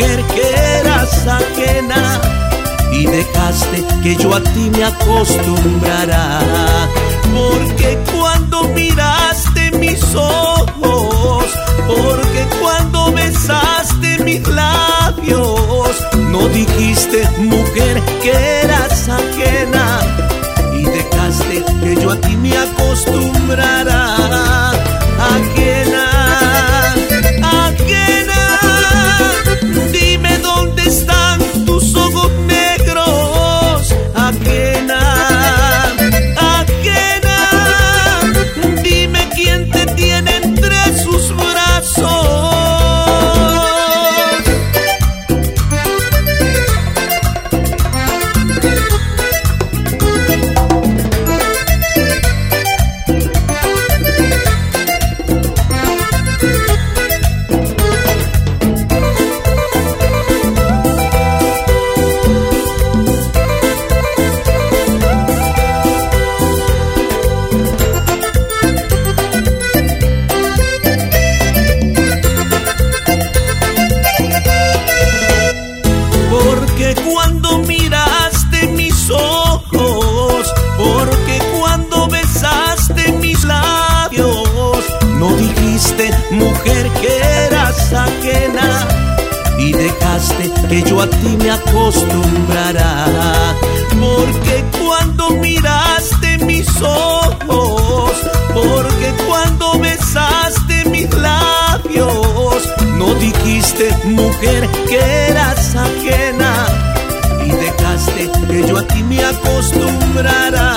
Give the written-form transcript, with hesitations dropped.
mujer que eras ajena, y dejaste que yo a ti me acostumbrara. Porque cuando miraste mis ojos, porque cuando besaste mis labios, no dijiste, mujer, que eras ajena, y dejaste que yo a ti me acostumbrara. Ajena, ajena, dime dónde están tus ojos negros. Ajena, ajena, dime quién te tiene entre sus brazos. Porque cuando miraste mis ojos, porque cuando besaste mis labios, no dijiste, mujer, que eras ajena, y dejaste que yo a ti me acostumbrara. Porque cuando miraste mis ojos, porque cuando besaste mis labios, no dijiste, mujer, que eras ajena, y dejaste que yo a ti me acostumbrara.